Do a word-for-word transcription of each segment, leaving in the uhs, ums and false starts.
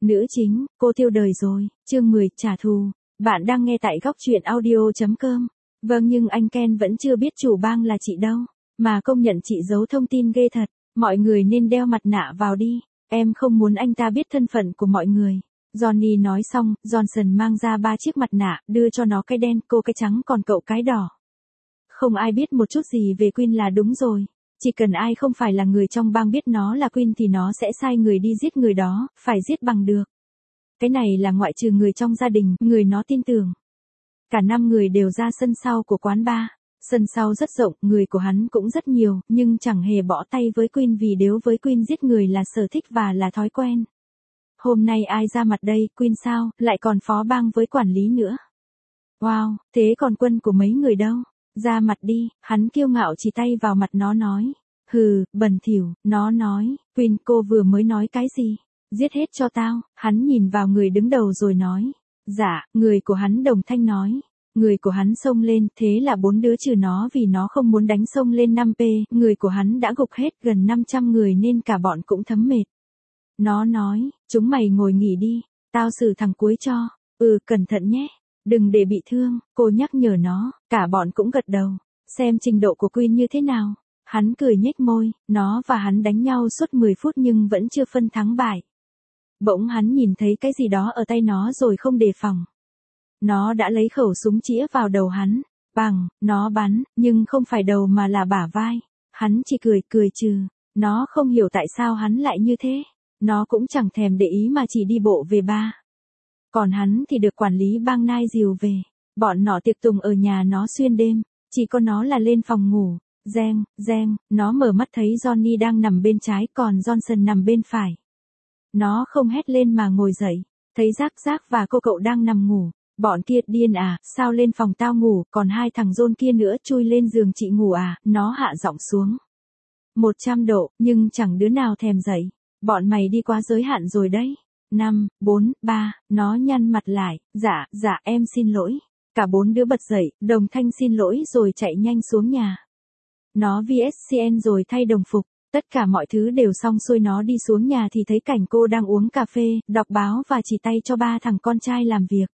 Nữ chính, cô tiêu đời rồi, chương mười, trả thù. Bạn đang nghe tại góc truyện audio.com. Vâng, nhưng anh Ken vẫn chưa biết chủ bang là chị đâu, mà công nhận chị giấu thông tin ghê thật. Mọi người nên đeo mặt nạ vào đi, em không muốn anh ta biết thân phận của mọi người. Johnny nói xong, Johnson mang ra ba chiếc mặt nạ, đưa cho nó cái đen, cô cái trắng còn cậu cái đỏ. Không ai biết một chút gì về Queen là đúng rồi. Chỉ cần ai không phải là người trong bang biết nó là Queen thì nó sẽ sai người đi giết người đó, phải giết bằng được. Cái này là ngoại trừ người trong gia đình, người nó tin tưởng. Cả năm người đều ra sân sau của quán bar. Sân sau rất rộng, người của hắn cũng rất nhiều, nhưng chẳng hề bỏ tay với Queen vì nếu với Queen giết người là sở thích và là thói quen. Hôm nay ai ra mặt đây, Queen sao, lại còn phó bang với quản lý nữa. Wow, thế còn quân của mấy người đâu? Ra mặt đi, hắn kiêu ngạo chỉ tay vào mặt nó nói. Hừ, bẩn thỉu, nó nói, Queen cô vừa mới nói cái gì? Giết hết cho tao, hắn nhìn vào người đứng đầu rồi nói. Dạ, người của hắn đồng thanh nói. Người của hắn xông lên, thế là bốn đứa trừ nó vì nó không muốn đánh xông lên năm p, người của hắn đã gục hết gần năm trăm người nên cả bọn cũng thấm mệt. Nó nói, chúng mày ngồi nghỉ đi, tao xử thằng cuối cho, ừ cẩn thận nhé. Đừng để bị thương, cô nhắc nhở nó, cả bọn cũng gật đầu, xem trình độ của Queen như thế nào. Hắn cười nhếch môi, nó và hắn đánh nhau suốt mười phút nhưng vẫn chưa phân thắng bại. Bỗng hắn nhìn thấy cái gì đó ở tay nó rồi không đề phòng. Nó đã lấy khẩu súng chĩa vào đầu hắn, bằng, nó bắn, nhưng không phải đầu mà là bả vai. Hắn chỉ cười cười trừ, nó không hiểu tại sao hắn lại như thế. Nó cũng chẳng thèm để ý mà chỉ đi bộ về ba. Còn hắn thì được quản lý bang nai dìu về. Bọn nọ tiệc tùng ở nhà nó xuyên đêm, chỉ có nó là lên phòng ngủ. Reng, reng, nó mở mắt thấy Johnny đang nằm bên trái còn Johnson nằm bên phải. Nó không hét lên mà ngồi dậy, thấy Jack Jack và cô cậu đang nằm ngủ. Bọn kia điên à, sao lên phòng tao ngủ, còn hai thằng John kia nữa chui lên giường chị ngủ à, nó hạ giọng xuống. một trăm độ, nhưng chẳng đứa nào thèm dậy. Bọn mày đi quá giới hạn rồi đấy. năm, bốn, ba, nó nhăn mặt lại, dạ, dạ em xin lỗi. Cả bốn đứa bật dậy, đồng thanh xin lỗi rồi chạy nhanh xuống nhà. Nó vê ét xê en rồi thay đồng phục, tất cả mọi thứ đều xong xuôi nó đi xuống nhà thì thấy cảnh cô đang uống cà phê, đọc báo và chỉ tay cho ba thằng con trai làm việc.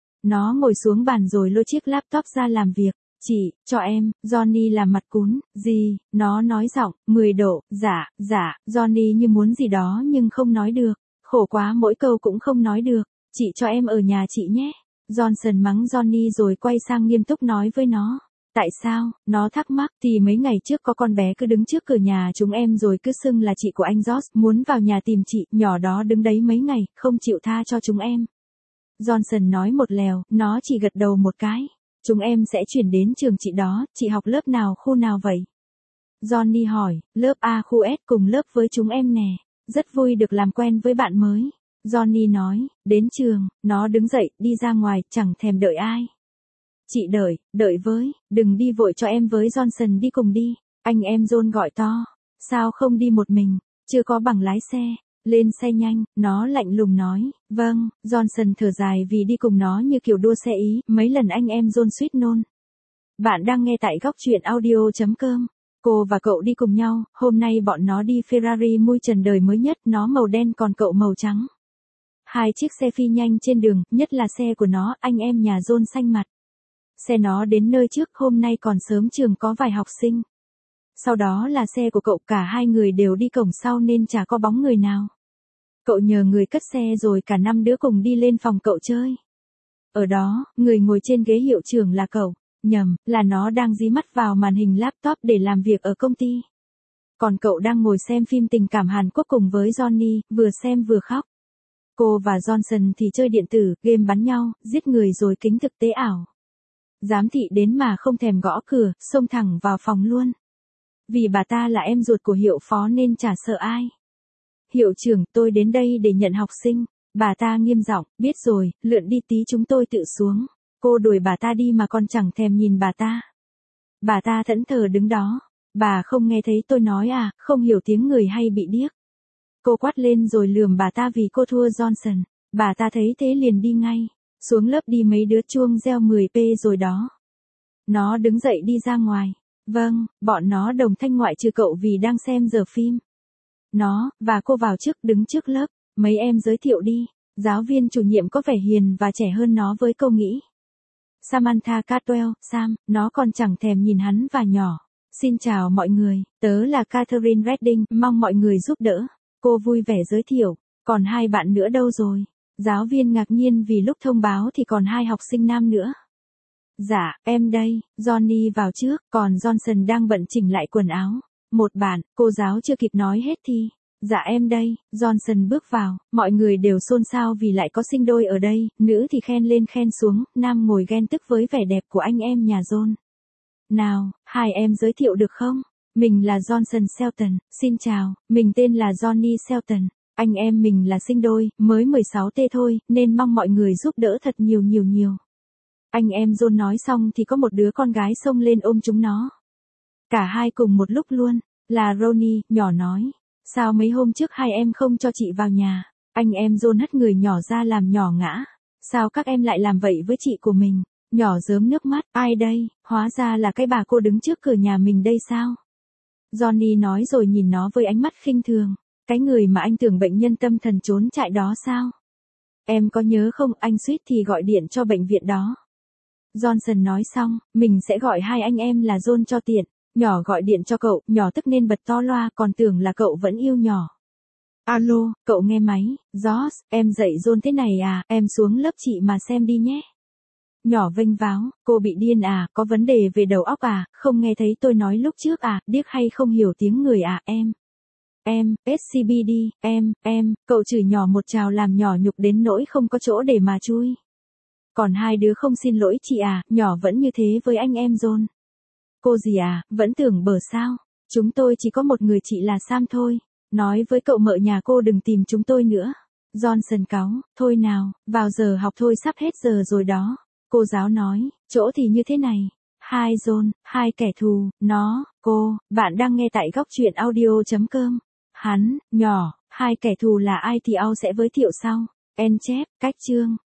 Nó ngồi xuống bàn rồi lôi chiếc laptop ra làm việc. Chị, cho em, Johnny làm mặt cún, gì, nó nói giọng, mười độ, dạ, dạ, Johnny như muốn gì đó nhưng không nói được, khổ quá mỗi câu cũng không nói được, chị cho em ở nhà chị nhé. Johnson mắng Johnny rồi quay sang nghiêm túc nói với nó. Tại sao, nó thắc mắc thì mấy ngày trước có con bé cứ đứng trước cửa nhà chúng em rồi cứ xưng là chị của anh George, muốn vào nhà tìm chị, nhỏ đó đứng đấy mấy ngày, không chịu tha cho chúng em. Johnson nói một lèo, nó chỉ gật đầu một cái. Chúng em sẽ chuyển đến trường chị đó, chị học lớp nào khu nào vậy? Johnny hỏi, lớp A khu S cùng lớp với chúng em nè. Rất vui được làm quen với bạn mới. Johnny nói, đến trường, nó đứng dậy, đi ra ngoài, chẳng thèm đợi ai. Chị đợi, đợi với, đừng đi vội cho em với Johnson đi cùng đi. Anh em John gọi to. Sao không đi một mình, chưa có bằng lái xe. Lên xe nhanh, nó lạnh lùng nói, vâng, Johnson thở dài vì đi cùng nó như kiểu đua xe Ý, mấy lần anh em John suýt nôn. Bạn đang nghe tại góc truyện audio.com. Cô và cậu đi cùng nhau, hôm nay bọn nó đi Ferrari mui trần đời mới nhất, nó màu đen còn cậu màu trắng. Hai chiếc xe phi nhanh trên đường, nhất là xe của nó, anh em nhà John xanh mặt. Xe nó đến nơi trước, hôm nay còn sớm trường có vài học sinh. Sau đó là xe của cậu, cả hai người đều đi cổng sau nên chả có bóng người nào. Cậu nhờ người cất xe rồi cả năm đứa cùng đi lên phòng cậu chơi. Ở đó, người ngồi trên ghế hiệu trưởng là cậu, nhầm, là nó đang dí mắt vào màn hình laptop để làm việc ở công ty. Còn cậu đang ngồi xem phim tình cảm Hàn Quốc cùng với Johnny, vừa xem vừa khóc. Cô và Johnson thì chơi điện tử, game bắn nhau, giết người rồi kính thực tế ảo. Giám thị đến mà không thèm gõ cửa, xông thẳng vào phòng luôn. Vì bà ta là em ruột của hiệu phó nên chả sợ ai. Hiệu trưởng, tôi đến đây để nhận học sinh. Bà ta nghiêm giọng, biết rồi, lượn đi tí chúng tôi tự xuống. Cô đuổi bà ta đi mà còn chẳng thèm nhìn bà ta. Bà ta thẫn thờ đứng đó. Bà không nghe thấy tôi nói à, không hiểu tiếng người hay bị điếc. Cô quát lên rồi lườm bà ta vì cô thua Johnson. Bà ta thấy thế liền đi ngay. Xuống lớp đi mấy đứa chuông reo mười p rồi đó. Nó đứng dậy đi ra ngoài. Vâng, bọn nó đồng thanh ngoại trừ cậu vì đang xem giờ phim. Nó, và cô vào trước đứng trước lớp, mấy em giới thiệu đi. Giáo viên chủ nhiệm có vẻ hiền và trẻ hơn nó với câu nghĩ. Samantha Caldwell, Sam, nó còn chẳng thèm nhìn hắn và nhỏ. Xin chào mọi người, tớ là Catherine Redding, mong mọi người giúp đỡ. Cô vui vẻ giới thiệu, còn hai bạn nữa đâu rồi? Giáo viên ngạc nhiên vì lúc thông báo thì còn hai học sinh nam nữa. Dạ, em đây, Johnny vào trước, còn Johnson đang bận chỉnh lại quần áo. Một bạn, cô giáo chưa kịp nói hết thì. Dạ em đây, Johnson bước vào, mọi người đều xôn xao vì lại có sinh đôi ở đây, nữ thì khen lên khen xuống, nam ngồi ghen tức với vẻ đẹp của anh em nhà John. Nào, hai em giới thiệu được không? Mình là Johnson Shelton, xin chào, mình tên là Johnny Shelton. Anh em mình là sinh đôi, mới mười sáu tê thôi, nên mong mọi người giúp đỡ thật nhiều nhiều nhiều. Anh em John nói xong thì có một đứa con gái xông lên ôm chúng nó. Cả hai cùng một lúc luôn, là Ronnie, nhỏ nói. Sao mấy hôm trước hai em không cho chị vào nhà? Anh em John hất người nhỏ ra làm nhỏ ngã. Sao các em lại làm vậy với chị của mình? Nhỏ rớm nước mắt, ai đây? Hóa ra là cái bà cô đứng trước cửa nhà mình đây sao? Johnny nói rồi nhìn nó với ánh mắt khinh thường. Cái người mà anh tưởng bệnh nhân tâm thần trốn chạy đó sao? Em có nhớ không, anh suýt thì gọi điện cho bệnh viện đó. Johnson nói xong, mình sẽ gọi hai anh em là John cho tiện. Nhỏ gọi điện cho cậu, nhỏ tức nên bật to loa, còn tưởng là cậu vẫn yêu nhỏ. Alo, cậu nghe máy, George, em dạy John thế này à, em xuống lớp chị mà xem đi nhé. Nhỏ vênh váo, cô bị điên à, có vấn đề về đầu óc à, không nghe thấy tôi nói lúc trước à, điếc hay không hiểu tiếng người à, em. Em, ét xê bê đi, em, em, cậu chửi nhỏ một trào làm nhỏ nhục đến nỗi không có chỗ để mà chui. Còn hai đứa không xin lỗi chị à, nhỏ vẫn như thế với anh em John. Cô gì à, vẫn tưởng bở sao, chúng tôi chỉ có một người chị là Sam thôi, nói với cậu mợ nhà cô đừng tìm chúng tôi nữa. Johnson cáu, thôi nào, vào giờ học thôi sắp hết giờ rồi đó. Cô giáo nói, chỗ thì như thế này. Hai John, hai kẻ thù, nó, cô, bạn đang nghe tại góc truyện audio chấm com. Hắn, nhỏ, hai kẻ thù là ai thì Ao sẽ giới thiệu sau. En chép, cách chương.